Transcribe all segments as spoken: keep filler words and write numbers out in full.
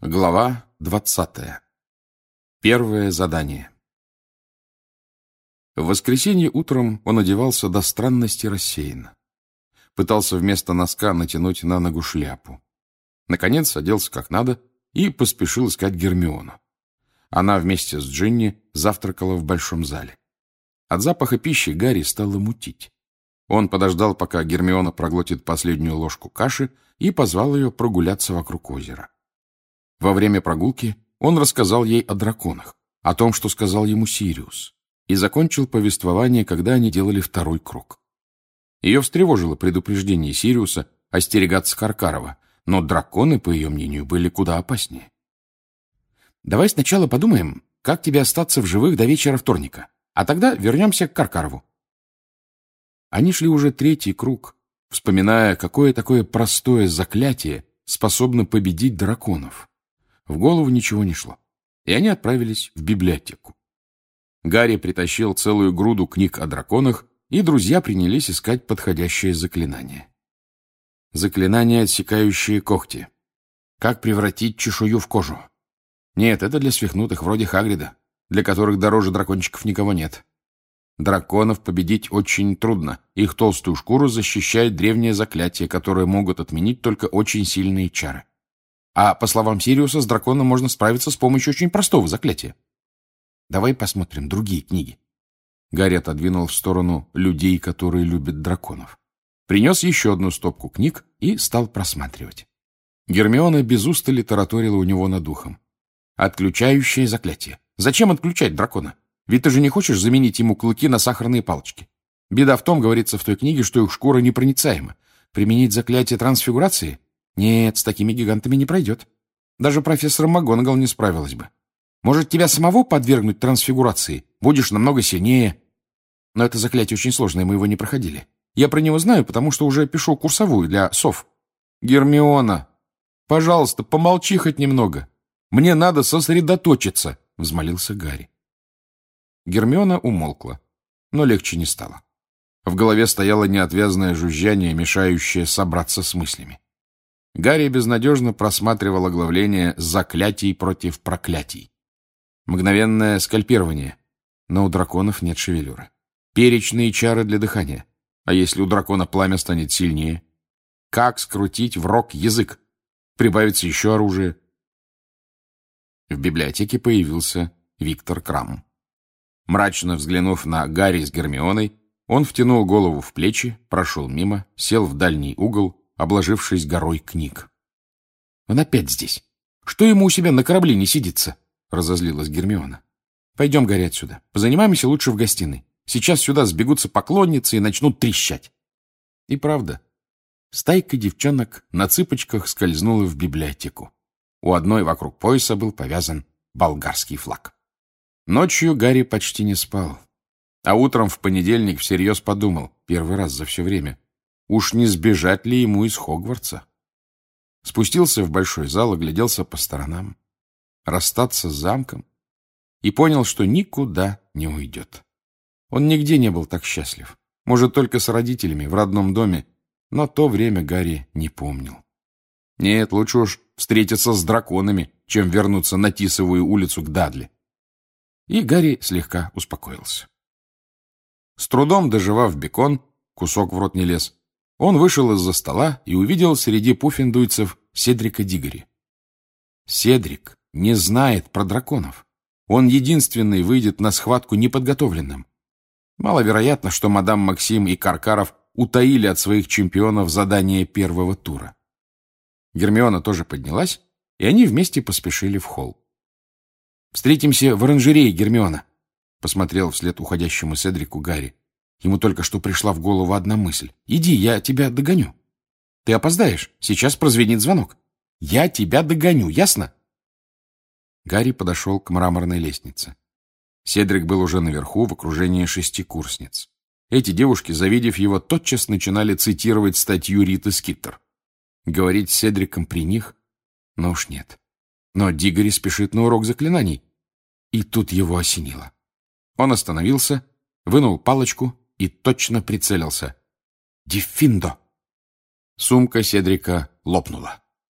Глава двадцатая. Первое задание. В воскресенье утром он одевался до странности рассеянно. Пытался вместо носка натянуть на ногу шляпу. Наконец оделся как надо и поспешил искать Гермиону. Она вместе с Джинни завтракала в большом зале. От запаха пищи Гарри стало мутить. Он подождал, пока Гермиона проглотит последнюю ложку каши, и позвал ее прогуляться вокруг озера. Во время прогулки он рассказал ей о драконах, о том, что сказал ему Сириус, и закончил повествование, когда они делали второй круг. Ее встревожило предупреждение Сириуса остерегаться Каркарова, но драконы, по ее мнению, были куда опаснее. «Давай сначала подумаем, как тебе остаться в живых до вечера вторника, а тогда вернемся к Каркарову». Они шли уже третий круг, вспоминая, какое такое простое заклятие способно победить драконов. В голову ничего не шло, и они отправились в библиотеку. Гарри притащил целую груду книг о драконах, и друзья принялись искать подходящее заклинание. Заклинание, отсекающее когти. Как превратить чешую в кожу? Нет, это для свихнутых, вроде Хагрида, для которых дороже дракончиков никого нет. Драконов победить очень трудно. Их толстую шкуру защищает древнее заклятие, которое могут отменить только очень сильные чары. А, по словам Сириуса, с драконом можно справиться с помощью очень простого заклятия. Давай посмотрим другие книги. Гарри отодвинул в сторону людей, которые любят драконов. Принес еще одну стопку книг и стал просматривать. Гермиона без устали тараторила у него над ухом. Отключающее заклятие. Зачем отключать дракона? Ведь ты же не хочешь заменить ему клыки на сахарные палочки. Беда в том, говорится в той книге, что их шкура непроницаема. Применить заклятие трансфигурации? Нет, с такими гигантами не пройдет. Даже профессор МакГонагал не справилась бы. Может, тебя самого подвергнуть трансфигурации? Будешь намного сильнее. Но это заклятие очень сложное, мы его не проходили. Я про него знаю, потому что уже пишу курсовую для сов. Гермиона, пожалуйста, помолчи хоть немного. Мне надо сосредоточиться, — взмолился Гарри. Гермиона умолкла, но легче не стало. В голове стояло неотвязное жужжание, мешающее собраться с мыслями. Гарри безнадежно просматривал оглавление «Заклятий против проклятий». Мгновенное скальпирование, но у драконов нет шевелюры. Перечные чары для дыхания. А если у дракона пламя станет сильнее? Как скрутить в рог язык? Прибавится еще оружие. В библиотеке появился Виктор Крам. Мрачно взглянув на Гарри с Гермионой, он втянул голову в плечи, прошел мимо, сел в дальний угол, обложившись горой книг. «Он опять здесь. Что ему у себя на корабле не сидится?» — разозлилась Гермиона. «Пойдем, Гарри, отсюда. Позанимаемся лучше в гостиной. Сейчас сюда сбегутся поклонницы и начнут трещать». И правда, стайка девчонок на цыпочках скользнула в библиотеку. У одной вокруг пояса был повязан болгарский флаг. Ночью Гарри почти не спал. А утром в понедельник всерьез подумал, первый раз за все время, уж не сбежать ли ему из Хогвартса? Спустился в большой зал, огляделся по сторонам. Расстаться с замком. И понял, что никуда не уйдет. Он нигде не был так счастлив. Может, только с родителями, в родном доме. Но то время Гарри не помнил. Нет, лучше уж встретиться с драконами, чем вернуться на Тисовую улицу к Дадли. И Гарри слегка успокоился. С трудом дожевав бекон, кусок в рот не лез, он вышел из-за стола и увидел среди пуффендуйцев Седрика Диггори. Седрик не знает про драконов. Он единственный выйдет на схватку неподготовленным. Маловероятно, что мадам Максим и Каркаров утаили от своих чемпионов задание первого тура. Гермиона тоже поднялась, и они вместе поспешили в холл. «Встретимся в оранжерее, Гермиона», — посмотрел вслед уходящему Седрику Гарри. Ему только что пришла в голову одна мысль. «Иди, я тебя догоню. Ты опоздаешь, сейчас прозвенит звонок. Я тебя догоню, ясно?» Гарри подошел к мраморной лестнице. Седрик был уже наверху в окружении шестикурсниц. Эти девушки, завидев его, тотчас начинали цитировать статью Риты Скиттер. Говорить с Седриком при них? Ну уж нет. Но Диггори спешит на урок заклинаний. И тут его осенило. Он остановился, вынул палочку и точно прицелился. «Диффиндо!» Сумка Седрика лопнула.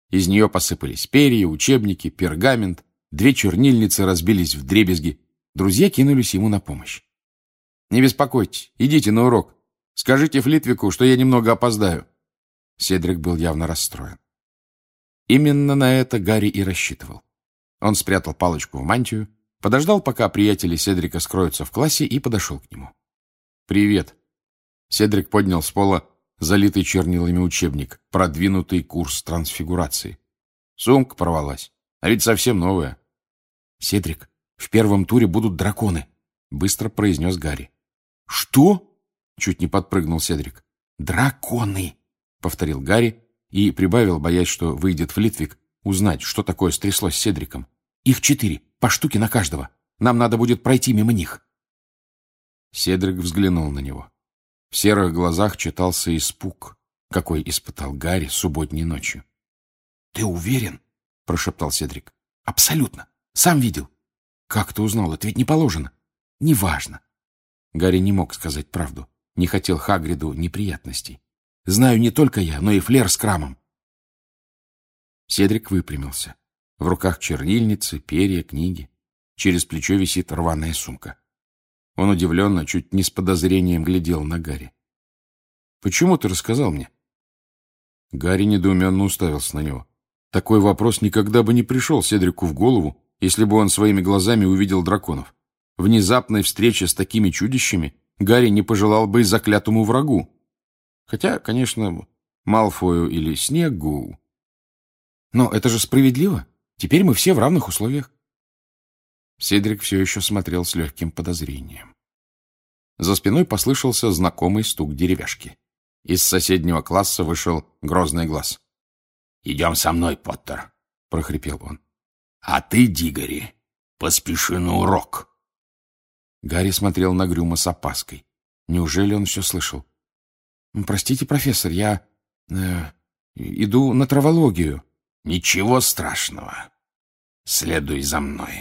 Из нее посыпались перья, учебники, пергамент, две чернильницы разбились вдребезги. Друзья кинулись ему на помощь. «Не беспокойтесь, идите на урок. Скажите Флитвику, что я немного опоздаю». Седрик был явно расстроен. Именно на это Гарри и рассчитывал. Он спрятал палочку в мантию, подождал, пока приятели Седрика скроются в классе, и подошел к нему. «Привет». Седрик поднял с пола залитый чернилами учебник «Продвинутый курс трансфигурации». Сумка порвалась, а ведь совсем новая. «Седрик, в первом туре будут драконы», — быстро произнес Гарри. «Что?» — чуть не подпрыгнул Седрик. «Драконы», — повторил Гарри и прибавил, боясь, что выйдет Флитвик, узнать, что такое стряслось с Седриком. «Их четыре, по штуке на каждого. Нам надо будет пройти мимо них». Седрик взглянул на него. В серых глазах читался испуг, какой испытал Гарри субботней ночью. «Ты уверен?» — прошептал Седрик. «Абсолютно. Сам видел». «Как ты узнал? Это ведь не положено». «Неважно». Гарри не мог сказать правду. Не хотел Хагриду неприятностей. «Знаю не только я, но и Флер с Крамом». Седрик выпрямился. В руках чернильницы, перья, книги. Через плечо висит рваная сумка. Он удивленно, чуть не с подозрением глядел на Гарри. «Почему ты рассказал мне?» Гарри недоуменно уставился на него. Такой вопрос никогда бы не пришел Седрику в голову, если бы он своими глазами увидел драконов. Внезапной встречи с такими чудищами Гарри не пожелал бы и заклятому врагу. Хотя, конечно, Малфою или Снеггу. Но это же справедливо. Теперь мы все в равных условиях. Седрик все еще смотрел с легким подозрением. За спиной послышался знакомый стук деревяшки. Из соседнего класса вышел грозный глаз. «Идем со мной, Поттер», — прохрипел он. «А ты, Дигори, поспеши на урок». Гарри смотрел на Грюма с опаской. Неужели он все слышал? «Простите, профессор, я э, иду на травологию». «Ничего страшного. Следуй за мной».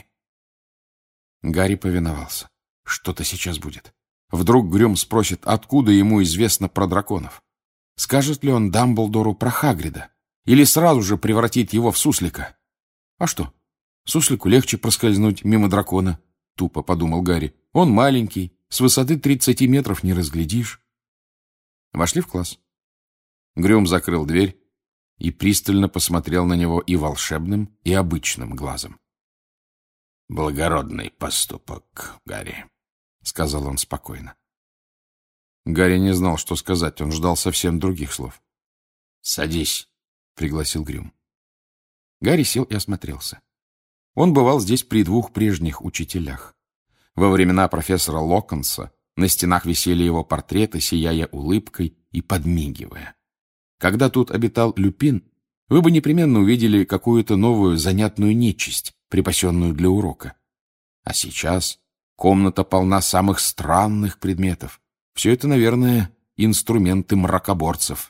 Гарри повиновался. Что-то сейчас будет. Вдруг Грюм спросит, откуда ему известно про драконов. Скажет ли он Дамблдору про Хагрида? Или сразу же превратит его в суслика? А что? Суслику легче проскользнуть мимо дракона, тупо подумал Гарри. Он маленький, с высоты тридцати метров не разглядишь. Вошли в класс. Грюм закрыл дверь и пристально посмотрел на него и волшебным, и обычным глазом. «Благородный поступок, Гарри», — сказал он спокойно. Гарри не знал, что сказать, он ждал совсем других слов. «Садись», — пригласил Грюм. Гарри сел и осмотрелся. Он бывал здесь при двух прежних учителях. Во времена профессора Локонса на стенах висели его портреты, сияя улыбкой и подмигивая. Когда тут обитал Люпин, вы бы непременно увидели какую-то новую занятную нечисть, припасенную для урока. А сейчас комната полна самых странных предметов. Все это, наверное, инструменты мракоборцев.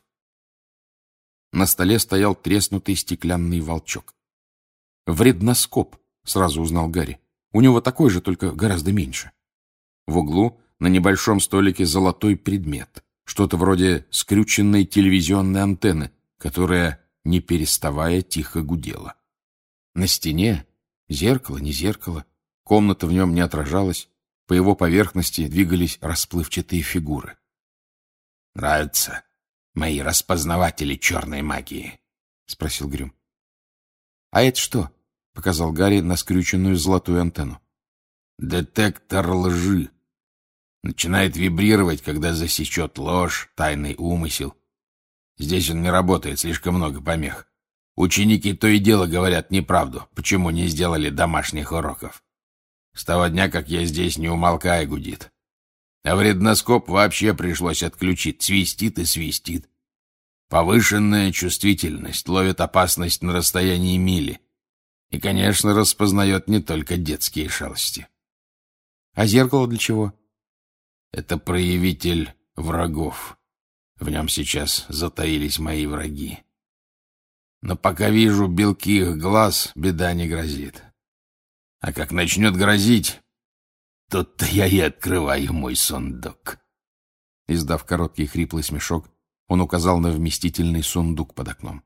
На столе стоял треснутый стеклянный волчок. «Вредноскоп», — сразу узнал Гарри. У него такой же, только гораздо меньше. В углу на небольшом столике золотой предмет. Что-то вроде скрюченной телевизионной антенны, которая, не переставая, тихо гудела. На стене зеркало, не зеркало, комната в нем не отражалась, по его поверхности двигались расплывчатые фигуры. «Нравятся мои распознаватели черной магии?» — спросил Грюм. «А это что?» — показал Гарри на скрюченную золотую антенну. «Детектор лжи. Начинает вибрировать, когда засечет ложь, тайный умысел. Здесь он не работает, слишком много помех. Ученики то и дело говорят неправду, почему не сделали домашних уроков. С того дня, как я здесь, не умолкая гудит. А вредноскоп вообще пришлось отключить, свистит и свистит. Повышенная чувствительность, ловит опасность на расстоянии мили. И, конечно, распознает не только детские шалости». «А зеркало для чего?» «Это проявитель врагов. В нем сейчас затаились мои враги. Но пока вижу белки их глаз, беда не грозит. А как начнет грозить, тут-то я и открываю мой сундук». Издав короткий хриплый смешок, он указал на вместительный сундук под окном.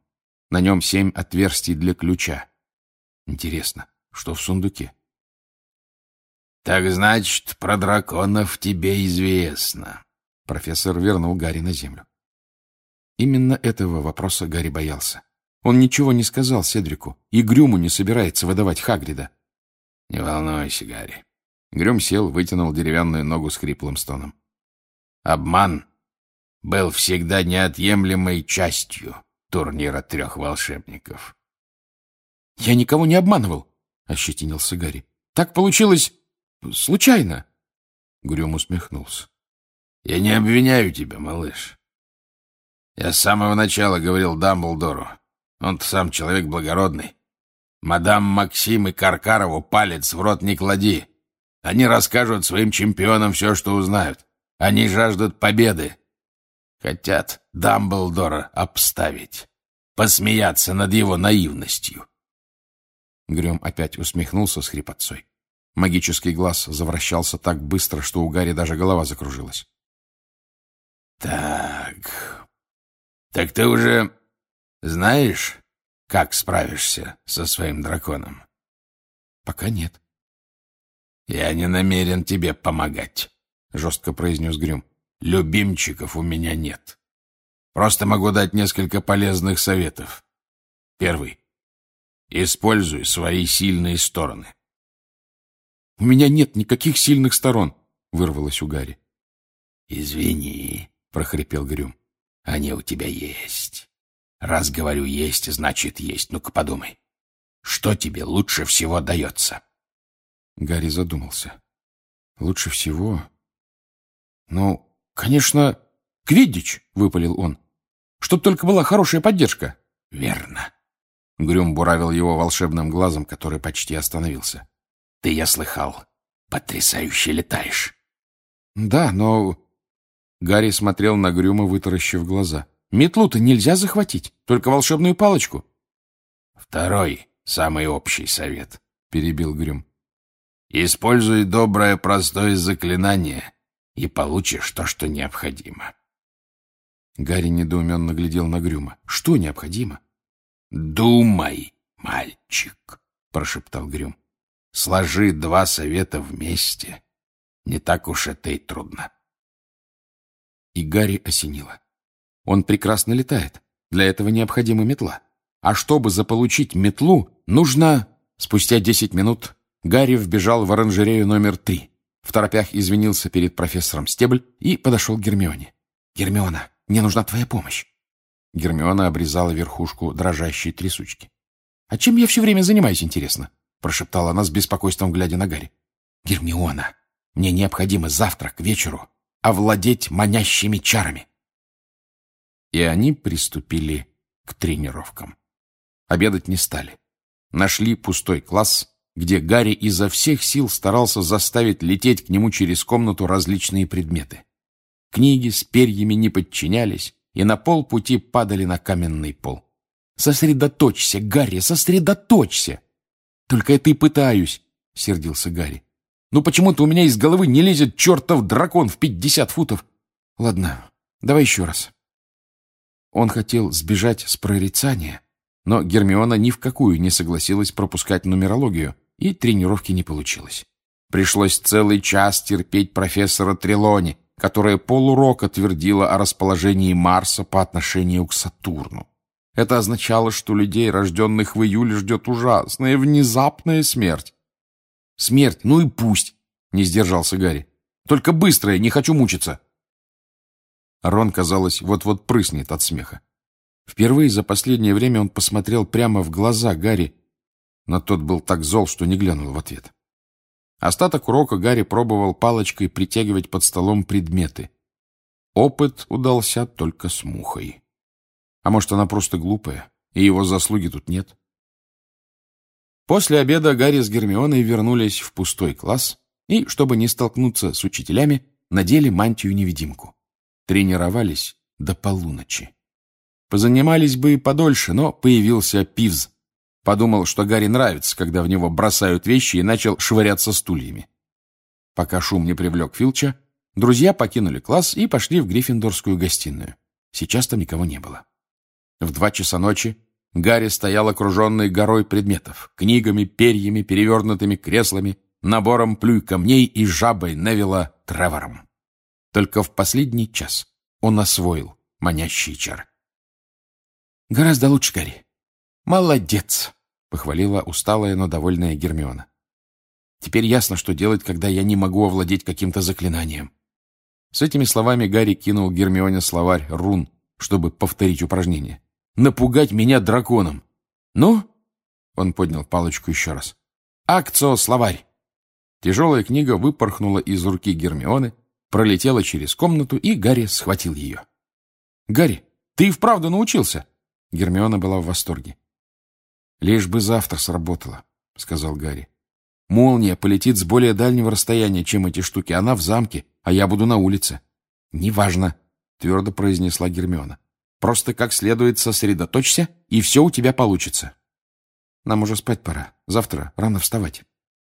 На нем семь отверстий для ключа. Интересно, что в сундуке? «Так значит, про драконов тебе известно». Профессор вернул Гарри на землю. Именно этого вопроса Гарри боялся. Он ничего не сказал Седрику, и Грюму не собирается выдавать Хагрида. «Не волнуйся, Гарри». Грюм сел, вытянул деревянную ногу с хриплым стоном. «Обман был всегда неотъемлемой частью турнира трех волшебников». «Я никого не обманывал», — ощетинился Гарри. «Так получилось случайно». Грюм усмехнулся. «Я не обвиняю тебя, малыш. Я с самого начала говорил Дамблдору. Он-то сам человек благородный. Мадам Максим и Каркарову палец в рот не клади. Они расскажут своим чемпионам все, что узнают. Они жаждут победы. Хотят Дамблдора обставить, посмеяться над его наивностью». Грюм опять усмехнулся с хрипотцой. Магический глаз завращался так быстро, что у Гарри даже голова закружилась. «Так... Так ты уже знаешь, как справишься со своим драконом?» «Пока нет». «Я не намерен тебе помогать», — жестко произнес Грюм. «Любимчиков у меня нет. Просто могу дать несколько полезных советов. Первый. Используй свои сильные стороны». «У меня нет никаких сильных сторон», — вырвалось у Гарри. «Извини», — прохрипел Грюм. «Они у тебя есть. Раз говорю есть, значит есть. Ну-ка подумай. Что тебе лучше всего дается?» Гарри задумался. «Лучше всего...» «Ну, конечно, квиддич», — выпалил он. «Чтоб только была хорошая поддержка». «Верно». Грюм буравил его волшебным глазом, который почти остановился. «Ты, я слыхал, потрясающе летаешь». «Да, но...» Гарри смотрел на Грюма, вытаращив глаза. «Метлу-то нельзя захватить, только волшебную палочку». «Второй, самый общий совет», — перебил Грюм. «Используй доброе простое заклинание, и получишь то, что необходимо». Гарри недоуменно глядел на Грюма. «Что необходимо?» «Думай, мальчик», — прошептал Грюм. «Сложи два совета вместе. Не так уж это и трудно». И Гарри осенило. Он прекрасно летает. Для этого необходима метла. А чтобы заполучить метлу, нужно... Спустя десять минут Гарри вбежал в оранжерею номер три. В торопях извинился перед профессором Стебль и подошел к Гермионе. «Гермиона, мне нужна твоя помощь». Гермиона обрезала верхушку дрожащей трясучки. «А чем я все время занимаюсь, интересно?» — прошептала она с беспокойством, глядя на Гарри. «Гермиона, мне необходимо завтра к вечеру овладеть манящими чарами». И они приступили к тренировкам. Обедать не стали. Нашли пустой класс, где Гарри изо всех сил старался заставить лететь к нему через комнату различные предметы. Книги с перьями не подчинялись и на полпути падали на каменный пол. «Сосредоточься, Гарри, сосредоточься!» «Только это и пытаюсь», — сердился Гарри. «Ну почему-то у меня из головы не лезет чертов дракон в пятьдесят футов. Ладно, давай еще раз». Он хотел сбежать с прорицания, но Гермиона ни в какую не согласилась пропускать нумерологию, и тренировки не получилось. Пришлось целый час терпеть профессора Трелони, которая полурока твердила о расположении Марса по отношению к Сатурну. Это означало, что людей, рожденных в июле, ждет ужасная, внезапная смерть. «Смерть, ну и пусть!» — не сдержался Гарри. «Только быстрая, не хочу мучиться!» Рон, казалось, вот-вот прыснет от смеха. Впервые за последнее время он посмотрел прямо в глаза Гарри, но тот был так зол, что не глянул в ответ. Остаток урока Гарри пробовал палочкой притягивать под столом предметы. Опыт удался только с мухой. А может, она просто глупая, и его заслуги тут нет? После обеда Гарри с Гермионой вернулись в пустой класс и, чтобы не столкнуться с учителями, надели мантию-невидимку. Тренировались до полуночи. Позанимались бы и подольше, но появился Пивз. Подумал, что Гарри нравится, когда в него бросают вещи, и начал швыряться стульями. Пока шум не привлек Филча, друзья покинули класс и пошли в Гриффиндорскую гостиную. Сейчас там никого не было. В два часа ночи Гарри стоял окруженный горой предметов, книгами, перьями, перевернутыми креслами, набором плюй камней и жабой Невилла Тревором. Только в последний час он освоил манящие чары. «Гораздо лучше, Гарри. Молодец!» — похвалила усталая, но довольная Гермиона. «Теперь ясно, что делать, когда я не могу овладеть каким-то заклинанием». С этими словами Гарри кинул Гермионе словарь рун, чтобы повторить упражнение. «Напугать меня драконом!» «Ну?» — он поднял палочку еще раз. «Акцио, словарь!» Тяжелая книга выпорхнула из руки Гермионы, пролетела через комнату, и Гарри схватил ее. «Гарри, ты и вправду научился!» Гермиона была в восторге. «Лишь бы завтра сработало», — сказал Гарри. «Молния полетит с более дальнего расстояния, чем эти штуки. Она в замке, а я буду на улице». «Неважно», — твердо произнесла Гермиона. «Просто как следует сосредоточься, и все у тебя получится. Нам уже спать пора. Завтра рано вставать».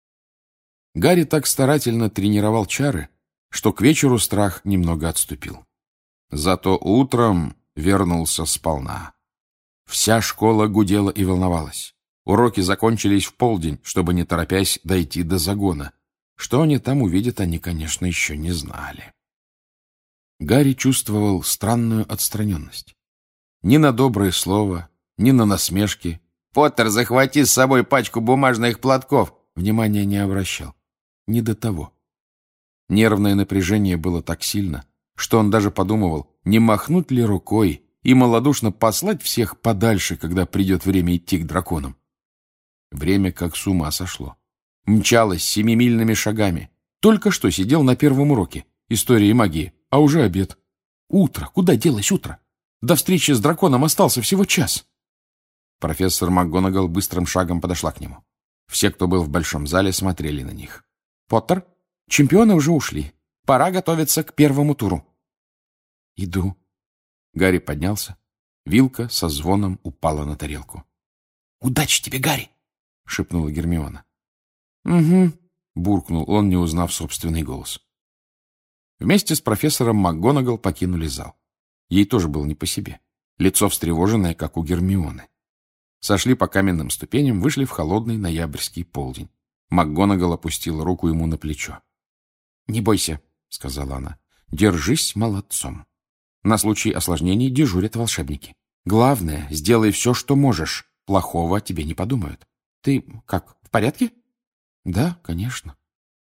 Гарри так старательно тренировал чары, что к вечеру страх немного отступил. Зато утром вернулся сполна. Вся школа гудела и волновалась. Уроки закончились в полдень, чтобы, не торопясь, дойти до загона. Что они там увидят, они, конечно, еще не знали. Гарри чувствовал странную отстраненность. Ни на доброе слово, ни на насмешки. «Поттер, захвати с собой пачку бумажных платков!» Внимания не обращал. Не до того. Нервное напряжение было так сильно, что он даже подумывал, не махнуть ли рукой и малодушно послать всех подальше, когда придет время идти к драконам. Время как с ума сошло. Мчалось семимильными шагами. Только что сидел на первом уроке истории магии, а уже обед. Утро. Куда делось утро? До встречи с драконом остался всего час. Профессор МакГонагал быстрым шагом подошла к нему. Все, кто был в большом зале, смотрели на них. «Поттер, чемпионы уже ушли. Пора готовиться к первому туру». «Иду». Гарри поднялся. Вилка со звоном упала на тарелку. «Удачи тебе, Гарри!» — шепнула Гермиона. «Угу», — буркнул он, не узнав собственный голос. Вместе с профессором МакГонагал покинули зал. Ей тоже было не по себе. Лицо встревоженное, как у Гермионы. Сошли по каменным ступеням, вышли в холодный ноябрьский полдень. МакГонагал опустила руку ему на плечо. «Не бойся», — сказала она. «Держись молодцом. На случай осложнений дежурят волшебники. Главное, сделай все, что можешь. Плохого о тебе не подумают. Ты как, в порядке?» «Да, конечно».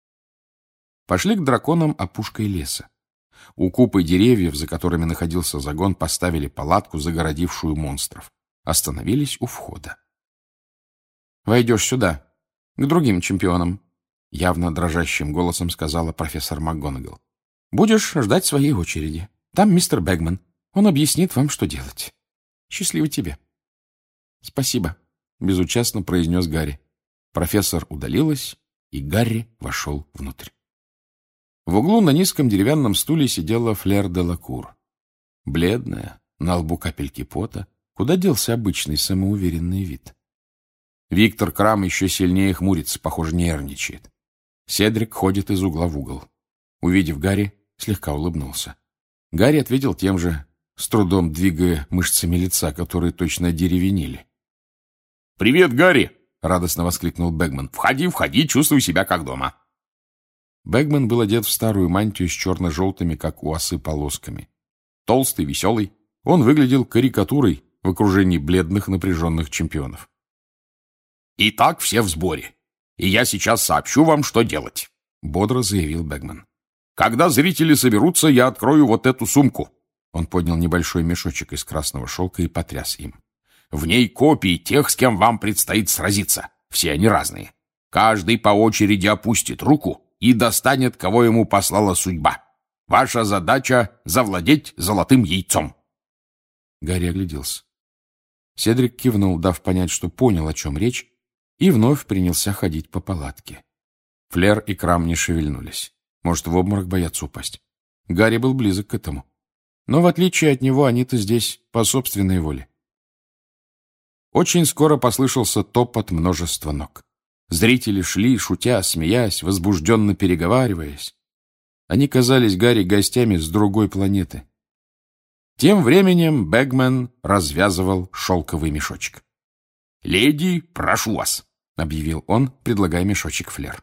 Пошли к драконам опушкой леса. У купы деревьев, за которыми находился загон, поставили палатку, загородившую монстров. Остановились у входа. «Войдешь сюда, к другим чемпионам», — явно дрожащим голосом сказала профессор МакГонагал. «Будешь ждать своей очереди. Там мистер Бэгман. Он объяснит вам, что делать. Счастливо тебе». «Спасибо», — безучастно произнес Гарри. Профессор удалилась, и Гарри вошел внутрь. В углу на низком деревянном стуле сидела Флер де Лакур. Бледная, на лбу капельки пота. Куда делся обычный самоуверенный вид? Виктор Крам еще сильнее хмурится, похоже, нервничает. Седрик ходит из угла в угол. Увидев Гарри, слегка улыбнулся. Гарри ответил тем же, с трудом двигая мышцами лица, которые точно одеревенели. «Привет, Гарри!» — радостно воскликнул Бэгман. «Входи, входи, чувствуй себя как дома». Бэгман был одет в старую мантию с черно-желтыми, как у осы, полосками. Толстый, веселый, он выглядел карикатурой в окружении бледных, напряженных чемпионов. «Итак, все в сборе, и я сейчас сообщу вам, что делать», — бодро заявил Бэгман. «Когда зрители соберутся, я открою вот эту сумку». Он поднял небольшой мешочек из красного шелка и потряс им. «В ней копии тех, с кем вам предстоит сразиться. Все они разные. Каждый по очереди опустит руку и достанет, кого ему послала судьба. Ваша задача — завладеть золотым яйцом». Гарри огляделся. Седрик кивнул, дав понять, что понял, о чем речь, и вновь принялся ходить по палатке. Флер и Крам не шевельнулись. Может, в обморок боятся упасть. Гарри был близок к этому. Но, в отличие от него, они-то здесь по собственной воле. Очень скоро послышался топот множества ног. Зрители шли, шутя, смеясь, возбужденно переговариваясь. Они казались Гарри гостями с другой планеты. Тем временем Бэгман развязывал шелковый мешочек. Леди, прошу вас», — объявил он, предлагая мешочек Флер.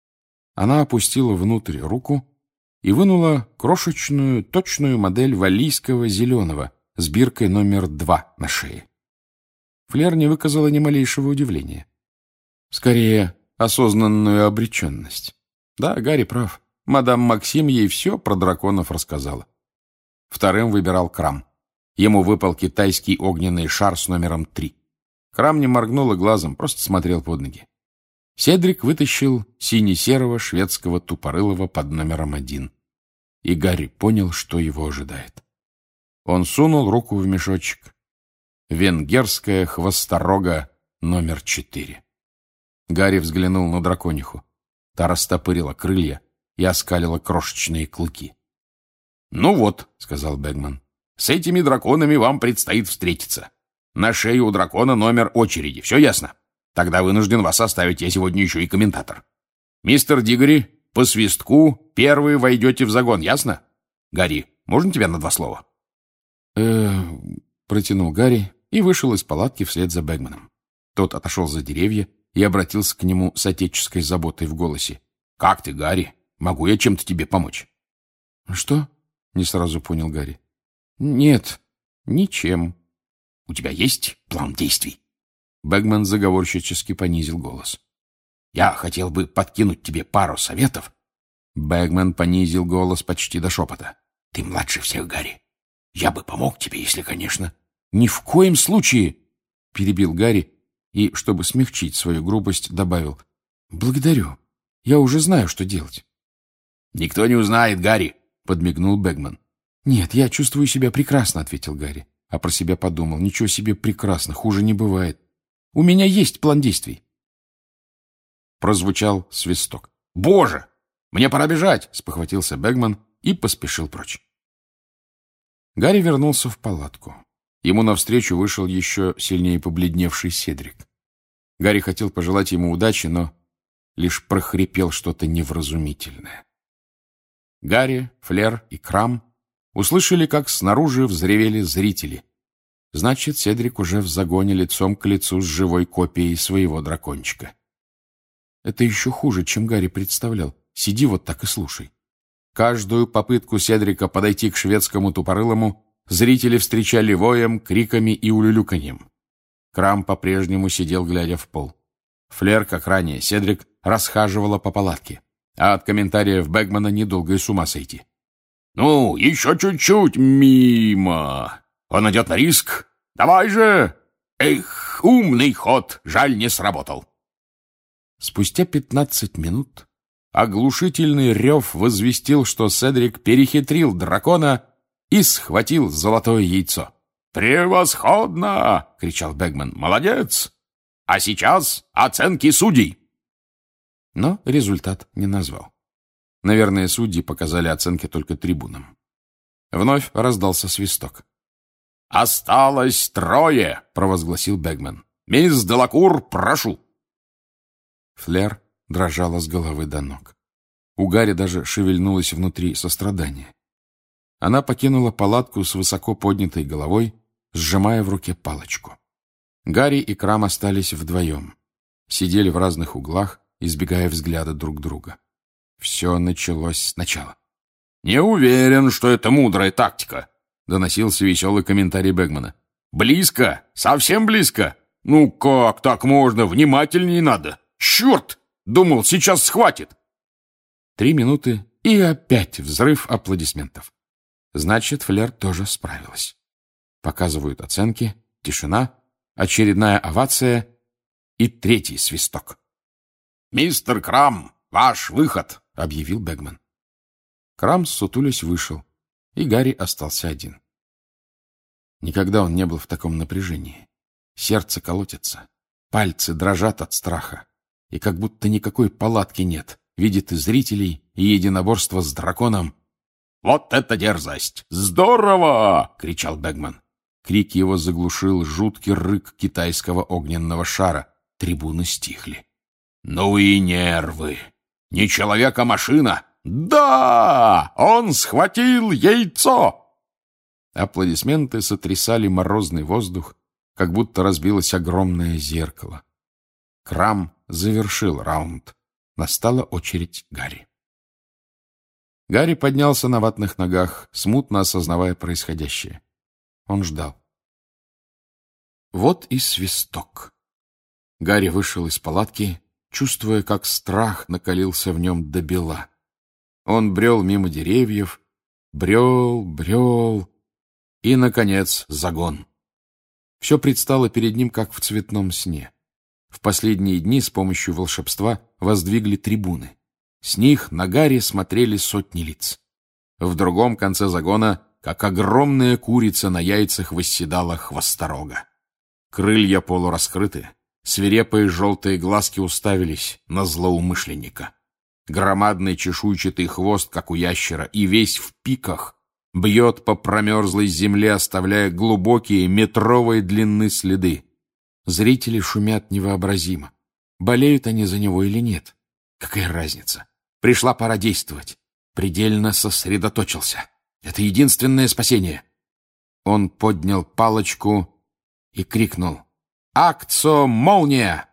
Она опустила внутрь руку и вынула крошечную, точную модель валлийского зеленого с биркой номер два на шее. Флер не выказала ни малейшего удивления. Скорее, осознанную обреченность. Да, Гарри прав. Мадам Максим ей все про драконов рассказала. Вторым выбирал Крам. Ему выпал китайский огненный шар с номером три. Крам не моргнул и глазом, просто смотрел под ноги. Седрик вытащил сине-серого шведского тупорылого под номером один. И Гарри понял, что его ожидает. Он сунул руку в мешочек. Венгерская хвосторога номер четыре. Гарри взглянул на дракониху. Та растопырила крылья и оскалила крошечные клыки. «Ну вот», — сказал Бэгман, — «с этими драконами вам предстоит встретиться. На шее у дракона номер очереди. Все ясно? Тогда вынужден вас оставить я сегодня еще и комментатор. Мистер Дигори, по свистку первые войдете в загон, ясно? Гарри, можно тебя на два слова?» «Э-э-э», протянул Гарри и вышел из палатки вслед за Бэгманом. Тот отошел за деревья и обратился к нему с отеческой заботой в голосе. «Как ты, Гарри? Могу я чем-то тебе помочь?» «Что?» — не сразу понял Гарри. «Нет, ничем». «У тебя есть план действий?» Бэгман заговорщически понизил голос. «Я хотел бы подкинуть тебе пару советов». Бэгман понизил голос почти до шепота. «Ты младше всех, Гарри. Я бы помог тебе, если, конечно...» «Ни в коем случае!» — перебил Гарри и, чтобы смягчить свою грубость, добавил. «Благодарю. Я уже знаю, что делать». «Никто не узнает, Гарри», — подмигнул Бэгман. «Нет, я чувствую себя прекрасно», — ответил Гарри, а про себя подумал. «Ничего себе прекрасно, хуже не бывает. У меня есть план действий». Прозвучал свисток. «Боже! Мне пора бежать!» — спохватился Бэгман и поспешил прочь. Гарри вернулся в палатку. Ему навстречу вышел еще сильнее побледневший Седрик. Гарри хотел пожелать ему удачи, но лишь прохрипел что-то невразумительное. Гарри, Флер и Крам услышали, как снаружи взревели зрители. Значит, Седрик уже в загоне лицом к лицу с живой копией своего дракончика. Это еще хуже, чем Гарри представлял. Сиди вот так и слушай. Каждую попытку Седрика подойти к шведскому тупорылому зрители встречали воем, криками и улюлюканьем. Крам по-прежнему сидел, глядя в пол. Флер, как ранее Седрик, расхаживала по палатке. А от комментариев Бэгмана недолго и с ума сойти. «Ну, еще чуть-чуть мимо. Он идет на риск. Давай же! Эх, умный ход, жаль, не сработал». Спустя пятнадцать минут оглушительный рев возвестил, что Седрик перехитрил дракона и схватил золотое яйцо. «Превосходно!» — кричал Бэгман. «Молодец! А сейчас оценки судей!» Но результат не назвал. Наверное, судьи показали оценки только трибунам. Вновь раздался свисток. «Осталось трое!» — провозгласил Бэгман. «Мисс Делакур, прошу!» Флер дрожала с головы до ног. У Гарри даже шевельнулось внутри сострадание. Она покинула палатку с высоко поднятой головой, сжимая в руке палочку. Гарри и Крам остались вдвоем. Сидели в разных углах, избегая взгляда друг друга. Все началось сначала. «Не уверен, что это мудрая тактика», — доносился веселый комментарий Бэгмана. «Близко, совсем близко. Ну как так можно? Внимательнее надо. Черт! Думал, сейчас схватит». Три минуты, и опять взрыв аплодисментов. Значит, Флер тоже справилась. Показывают оценки, тишина, очередная овация и третий свисток. «Мистер Крам, ваш выход!» — объявил Бэгман. Крам, сутулясь, вышел, и Гарри остался один. Никогда он не был в таком напряжении. Сердце колотится, пальцы дрожат от страха, и как будто никакой палатки нет. Видит и зрителей, и единоборство с драконом. «Вот это дерзость! Здорово!» — кричал Бэгман. Крик его заглушил жуткий рык китайского огненного шара. Трибуны стихли. «Ну и нервы! Не человек, а машина! Да! Он схватил яйцо!» Аплодисменты сотрясали морозный воздух, как будто разбилось огромное зеркало. Крам завершил раунд. Настала очередь Гарри. Гарри поднялся на ватных ногах, смутно осознавая происходящее. Он ждал. Вот и свисток. Гарри вышел из палатки, чувствуя, как страх накалился в нем до бела. Он брел мимо деревьев, брел, брел, и, наконец, загон. Все предстало перед ним, как в цветном сне. В последние дни с помощью волшебства воздвигли трибуны. С них на Гарри смотрели сотни лиц. В другом конце загона, как огромная курица на яйцах, восседала хвосторога. Крылья полураскрыты, свирепые желтые глазки уставились на злоумышленника. Громадный чешуйчатый хвост, как у ящера, и весь в пиках, бьет по промерзлой земле, оставляя глубокие метровой длины следы. Зрители шумят невообразимо. Болеют они за него или нет? Какая разница? Пришла пора действовать. Предельно сосредоточился. Это единственное спасение. Он поднял палочку и крикнул: «Акцо молния!»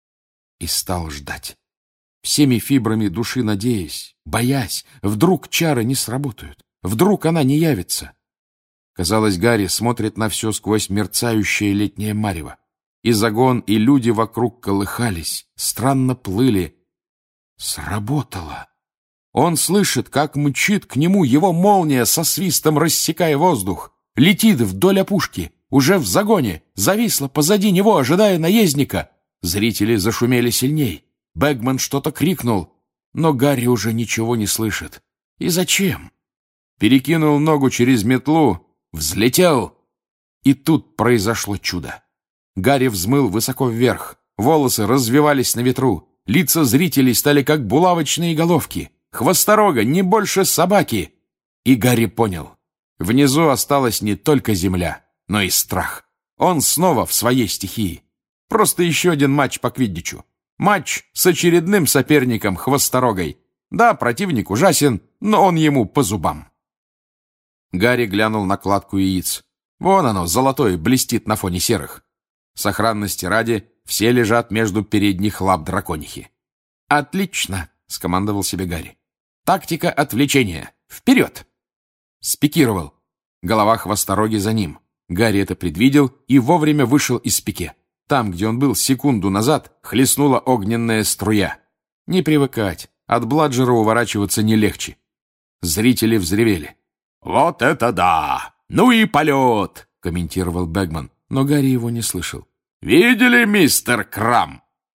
И стал ждать. Всеми фибрами души надеясь, боясь, вдруг чары не сработают, вдруг она не явится. Казалось, Гарри смотрит на все сквозь мерцающее летнее марево. И загон, и люди вокруг колыхались, странно плыли. Сработало. Он слышит, как мчит к нему его молния, со свистом рассекая воздух. Летит вдоль опушки, уже в загоне, зависла позади него, ожидая наездника. Зрители зашумели сильней. Бэгман что-то крикнул, но Гарри уже ничего не слышит. И зачем? Перекинул ногу через метлу, взлетел. И тут произошло чудо. Гарри взмыл высоко вверх, волосы развивались на ветру, лица зрителей стали как булавочные головки, хвосторога не больше собаки. И Гарри понял, внизу осталась не только земля, но и страх. Он снова в своей стихии. Просто еще один матч по квиддичу. Матч с очередным соперником хвосторогой. Да, противник ужасен, но он ему по зубам. Гарри глянул на кладку яиц. Вон оно, золотое, блестит на фоне серых. Сохранности ради, все лежат между передних лап драконихи. «Отлично!» — скомандовал себе Гарри. «Тактика отвлечения! Вперед!» Спикировал. Голова хвостороги за ним. Гарри это предвидел и вовремя вышел из пике. Там, где он был секунду назад, хлестнула огненная струя. Не привыкать, от бладжера уворачиваться не легче. Зрители взревели. «Вот это да! Ну и полет!» — комментировал Бэгман, но Гарри его не слышал. «Видели, мистер Крам?»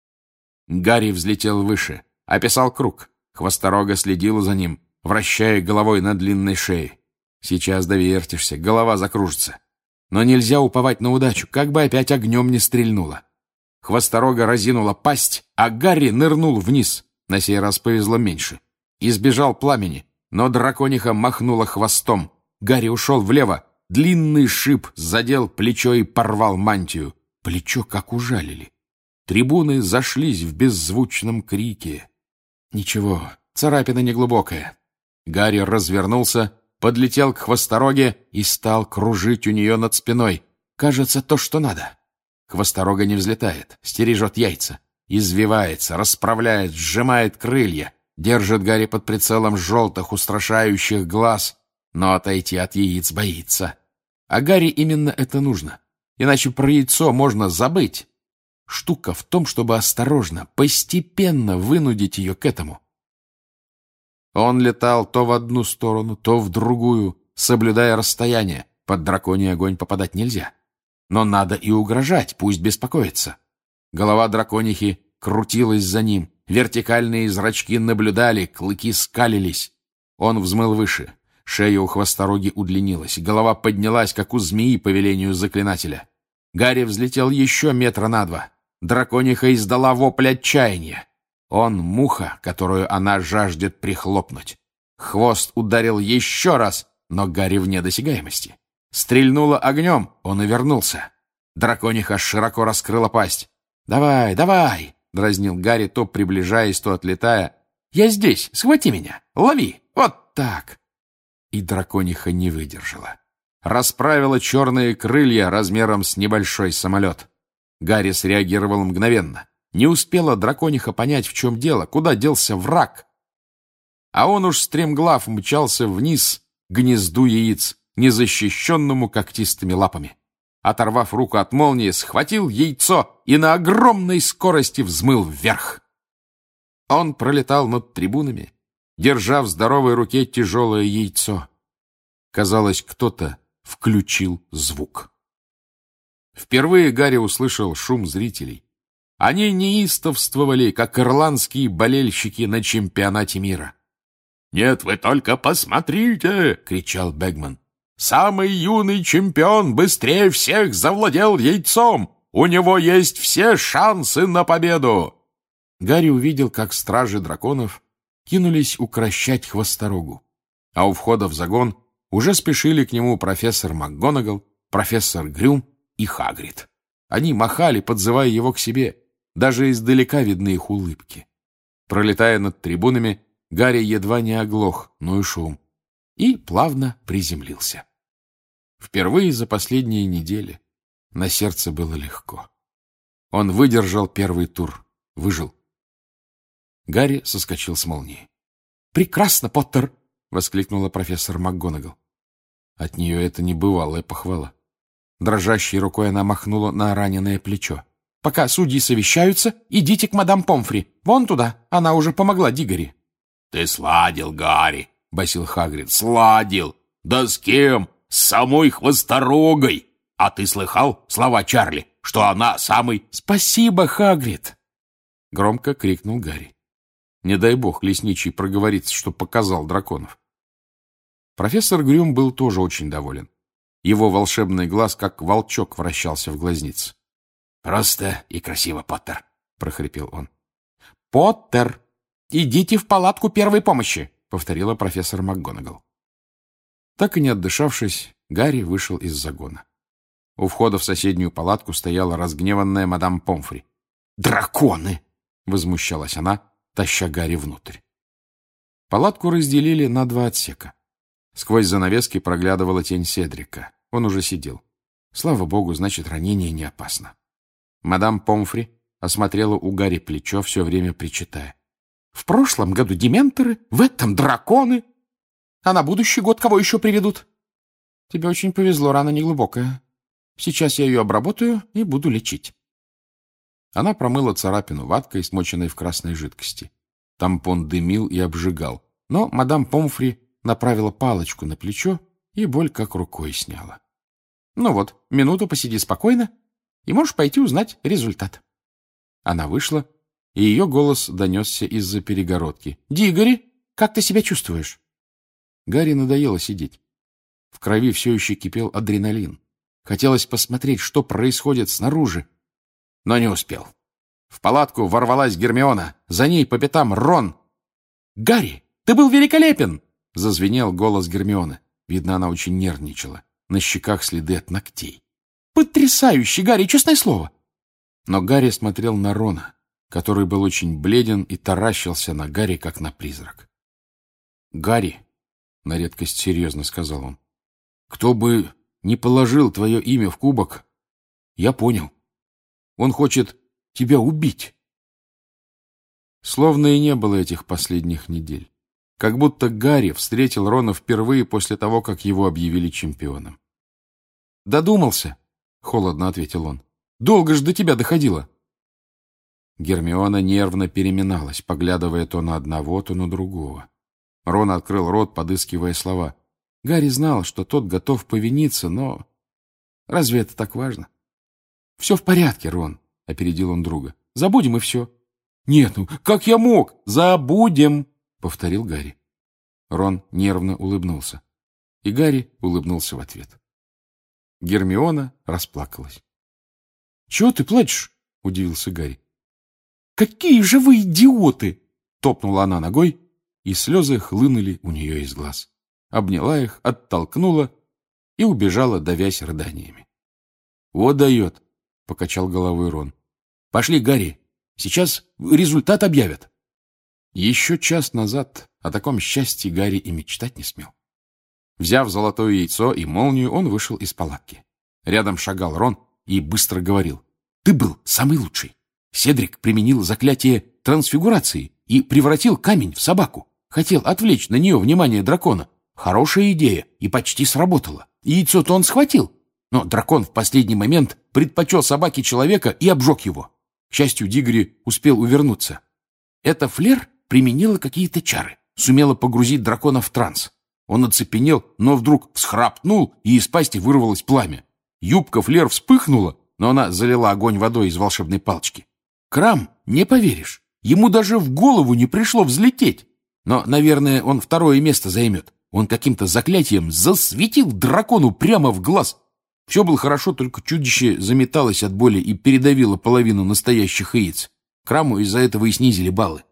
Гарри взлетел выше, описал круг. Хвосторога следила за ним, вращая головой на длинной шее. Сейчас довертишься, голова закружится. Но нельзя уповать на удачу, как бы опять огнем не стрельнуло. Хвосторога разинула пасть, а Гарри нырнул вниз. На сей раз повезло меньше. Избежал пламени, но дракониха махнула хвостом. Гарри ушел влево. Длинный шип задел плечо и порвал мантию. Плечо как ужалили. Трибуны зашлись в беззвучном крике. Ничего, царапина неглубокая. Гарри развернулся, подлетел к хвостороге и стал кружить у нее над спиной. Кажется, то, что надо. Хвосторога не взлетает, стережет яйца. Извивается, расправляет, сжимает крылья. Держит Гарри под прицелом желтых, устрашающих глаз. Но отойти от яиц боится. А Гарри именно это нужно. Иначе про яйцо можно забыть. Штука в том, чтобы осторожно, постепенно вынудить ее к этому. Он летал то в одну сторону, то в другую, соблюдая расстояние. Под драконий огонь попадать нельзя. Но надо и угрожать, пусть беспокоится. Голова драконихи крутилась за ним. Вертикальные зрачки наблюдали, клыки скалились. Он взмыл выше. Шея у хвостороги удлинилась. Голова поднялась, как у змеи по велению заклинателя. Гарри взлетел еще метра на два. Дракониха издала вопль отчаяния. Он — муха, которую она жаждет прихлопнуть. Хвост ударил еще раз, но Гарри вне досягаемости. Стрельнула огнем, он и вернулся. Дракониха широко раскрыла пасть. «Давай, давай!» — дразнил Гарри, то приближаясь, то отлетая. «Я здесь, схвати меня, лови, вот так!» И дракониха не выдержала. расправила черные крылья размером с небольшой самолет. Гарри среагировал мгновенно. Не успела дракониха понять, в чем дело, куда делся враг. А он уж стремглав мчался вниз к гнезду яиц, незащищенному когтистыми лапами. Оторвав руку от молнии, схватил яйцо и на огромной скорости взмыл вверх. Он пролетал над трибунами, держа в здоровой руке тяжелое яйцо. Казалось, кто-то включил звук. Впервые Гарри услышал шум зрителей. Они неистовствовали, как ирландские болельщики на чемпионате мира. «Нет, вы только посмотрите!» — кричал Бэгман. «Самый юный чемпион быстрее всех завладел яйцом! У него есть все шансы на победу!» Гарри увидел, как стражи драконов кинулись укрощать хвосторогу, а у входа в загон уже спешили к нему профессор МакГонагал, профессор Грюм и Хагрид. Они махали, подзывая его к себе. Даже издалека видны их улыбки. Пролетая над трибунами, Гарри едва не оглох, ну и шум, и плавно приземлился. Впервые за последние недели на сердце было легко. Он выдержал первый тур, выжил. Гарри соскочил с молнии. «Прекрасно, Поттер!» — воскликнула профессор МакГонагал. От нее это небывалая похвала. Дрожащей рукой она махнула на раненое плечо. «Пока судьи совещаются, идите к мадам Помфри. Вон туда, она уже помогла Дигори». «Ты сладил, Гарри!» — басил Хагрид. «Сладил! Да с кем? С самой хвосторогой! А ты слыхал слова Чарли, что она самый...» «Спасибо, Хагрид!» — громко крикнул Гарри. Не дай бог лесничий проговорится, что показал драконов. Профессор Грюм был тоже очень доволен. Его волшебный глаз, как волчок, вращался в глазнице. «Просто и красиво, Поттер!» — прохрипел он. «Поттер, идите в палатку первой помощи!» — повторила профессор МакГонагал. Так и не отдышавшись, Гарри вышел из загона. У входа в соседнюю палатку стояла разгневанная мадам Помфри. «Драконы!» — возмущалась она, таща Гарри внутрь. Палатку разделили на два отсека. Сквозь занавески проглядывала тень Седрика. Он уже сидел. Слава богу, значит, ранение не опасно. Мадам Помфри осмотрела у Гарри плечо, все время причитая. «В прошлом году дементоры, в этом драконы. А на будущий год кого еще приведут?» «Тебе очень повезло, рана неглубокая. Сейчас я ее обработаю и буду лечить». Она промыла царапину ваткой, смоченной в красной жидкости. Тампон дымил и обжигал, но мадам Помфри направила палочку на плечо, и боль как рукой сняла. «Ну вот, минуту посиди спокойно, и можешь пойти узнать результат». Она вышла, и ее голос донесся из-за перегородки. «Дигори, как ты себя чувствуешь?» Гарри надоело сидеть. В крови все еще кипел адреналин. Хотелось посмотреть, что происходит снаружи, но не успел. В палатку ворвалась Гермиона, за ней по пятам Рон. «Гарри, ты был великолепен!» — зазвенел голос Гермионы. Видно, она очень нервничала. На щеках следы от ногтей. «Потрясающе, Гарри, честное слово!» Но Гарри смотрел на Рона, который был очень бледен и таращился на Гарри, как на призрак. «Гарри», — на редкость серьезно сказал он, — «кто бы не положил твое имя в кубок, я понял. Он хочет тебя убить». Словно и не было этих последних недель. Как будто Гарри встретил Рона впервые после того, как его объявили чемпионом. «Додумался», — холодно ответил он. «Долго ж до тебя доходило». Гермиона нервно переминалась, поглядывая то на одного, то на другого. Рон открыл рот, подыскивая слова. Гарри знал, что тот готов повиниться, но... Разве это так важно? «Все в порядке, Рон», — опередил он друга. «Забудем, и все». «Нет, ну как я мог? Забудем», — повторил Гарри. Рон нервно улыбнулся. И Гарри улыбнулся в ответ. Гермиона расплакалась. «Чего ты плачешь?» — удивился Гарри. «Какие же вы идиоты!» — топнула она ногой, и слезы хлынули у нее из глаз. Обняла их, оттолкнула и убежала, давясь рыданиями. «Вот дает!» — покачал головой Рон. «Пошли, Гарри, сейчас результат объявят». Еще час назад о таком счастье Гарри и мечтать не смел. Взяв золотое яйцо и молнию, он вышел из палатки. Рядом шагал Рон и быстро говорил: «Ты был самый лучший. Седрик применил заклятие трансфигурации и превратил камень в собаку. Хотел отвлечь на нее внимание дракона. Хорошая идея и почти сработала. Яйцо-то он схватил. Но дракон в последний момент предпочел собаке человека и обжег его. К счастью, Дигори успел увернуться. Эта Флер применила какие-то чары, сумела погрузить дракона в транс. Он оцепенел, но вдруг всхрапнул, и из пасти вырвалось пламя. Юбка Флер вспыхнула, но она залила огонь водой из волшебной палочки. Крам, не поверишь, ему даже в голову не пришло взлететь. Но, наверное, он второе место займет. Он каким-то заклятием засветил дракону прямо в глаз. Все было хорошо, только чудище заметалось от боли и передавило половину настоящих яиц. Краму из-за этого и снизили баллы.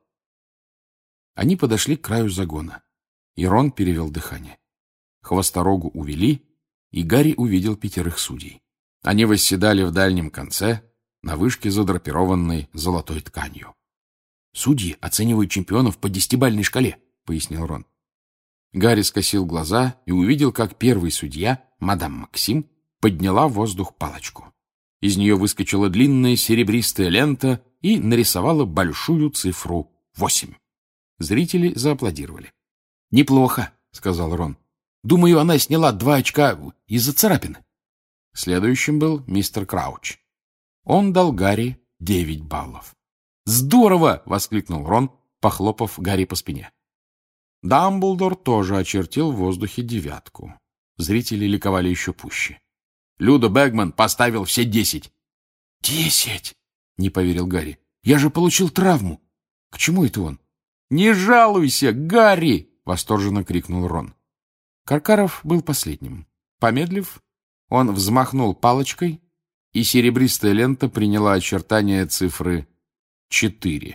Они подошли к краю загона, и Рон перевел дыхание. Хвосторогу увели, и Гарри увидел пятерых судей. Они восседали в дальнем конце, на вышке, задрапированной золотой тканью. «Судьи оценивают чемпионов по десятибалльной шкале», — пояснил Рон. Гарри скосил глаза и увидел, как первый судья, мадам Максим, подняла в воздух палочку. Из нее выскочила длинная серебристая лента и нарисовала большую цифру восемь. Зрители зааплодировали. «Неплохо», — сказал Рон. «Думаю, она сняла два очка из-за царапины». Следующим был мистер Крауч. Он дал Гарри девять баллов. «Здорово!» — воскликнул Рон, похлопав Гарри по спине. Дамблдор тоже очертил в воздухе девятку. Зрители ликовали еще пуще. Людо Бэгман поставил все десять. «Десять!» — не поверил Гарри. «Я же получил травму. К чему это он?» «Не жалуйся, Гарри!» — восторженно крикнул Рон. Каркаров был последним. Помедлив, он взмахнул палочкой, и серебристая лента приняла очертания цифры четыре.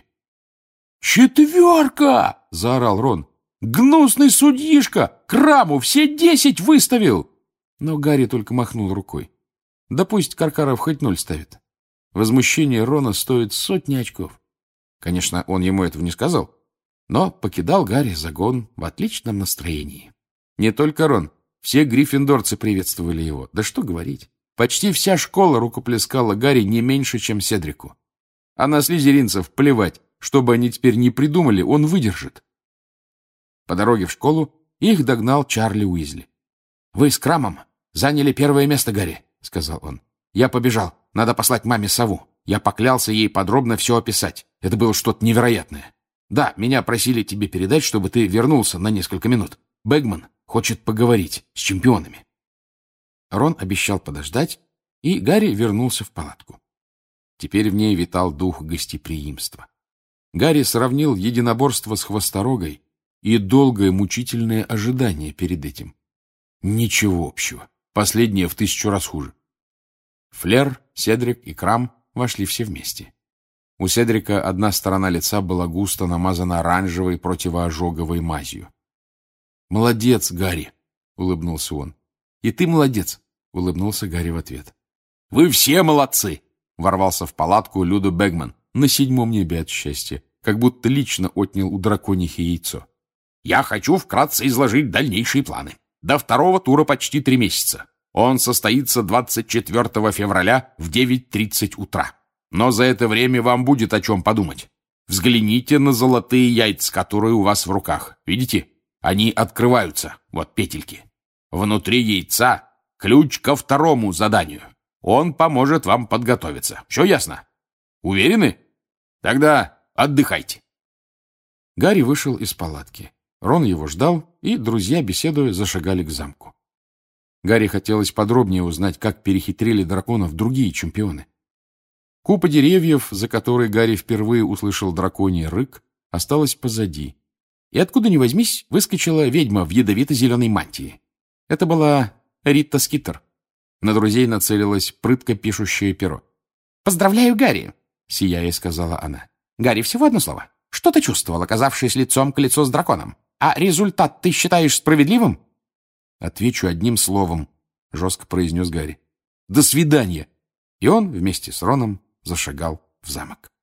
«Четверка!» — заорал Рон. «Гнусный судьишка! Краму все десять выставил!» Но Гарри только махнул рукой. Да пусть Каркаров хоть ноль ставит. Возмущение Рона стоит сотни очков. Конечно, он ему этого не сказал, но покидал Гарри загон в отличном настроении. Не только Рон, все гриффиндорцы приветствовали его. Да что говорить, почти вся школа рукоплескала Гарри не меньше, чем Седрику. А на слизеринцев плевать, что бы они теперь ни придумали, он выдержит. По дороге в школу их догнал Чарли Уизли. «Вы с Крамом заняли первое место, Гарри», — сказал он. «Я побежал. Надо послать маме сову. Я поклялся ей подробно все описать. Это было что-то невероятное. Да, меня просили тебе передать, чтобы ты вернулся на несколько минут. Бэгман хочет поговорить с чемпионами». Рон обещал подождать, и Гарри вернулся в палатку. Теперь в ней витал дух гостеприимства. Гарри сравнил единоборство с хвосторогой и долгое мучительное ожидание перед этим. Ничего общего. Последнее в тысячу раз хуже. Флер, Седрик и Крам вошли все вместе. У Седрика одна сторона лица была густо намазана оранжевой противоожоговой мазью. «Молодец, Гарри!» — улыбнулся он. «И ты молодец!» — улыбнулся Гарри в ответ. «Вы все молодцы!» — ворвался в палатку Людо Бэгман на седьмом небе от счастья, как будто лично отнял у драконихи яйцо. «Я хочу вкратце изложить дальнейшие планы. До второго тура почти три месяца. Он состоится двадцать четвёртого февраля в девять тридцать утра. Но за это время вам будет о чем подумать. Взгляните на золотые яйца, которые у вас в руках. Видите? Они открываются. Вот петельки. Внутри яйца ключ ко второму заданию. Он поможет вам подготовиться. Все ясно? Уверены? Тогда отдыхайте». Гарри вышел из палатки. Рон его ждал, и друзья, беседуя, зашагали к замку. Гарри хотелось подробнее узнать, как перехитрили драконов другие чемпионы. Купа деревьев, за которой Гарри впервые услышал драконий рык, осталась позади. И откуда ни возьмись, выскочила ведьма в ядовито-зеленой мантии. Это была Рита Скиттер. На друзей нацелилось прытко пишущее перо. «Поздравляю, Гарри!» — сияя сказала она. «Гарри, всего одно слово. Что ты чувствовал, оказавшись лицом к лицу с драконом? А результат ты считаешь справедливым?» «Отвечу одним словом», — жестко произнес Гарри. «До свидания!» И он вместе с Роном зашагал в замок.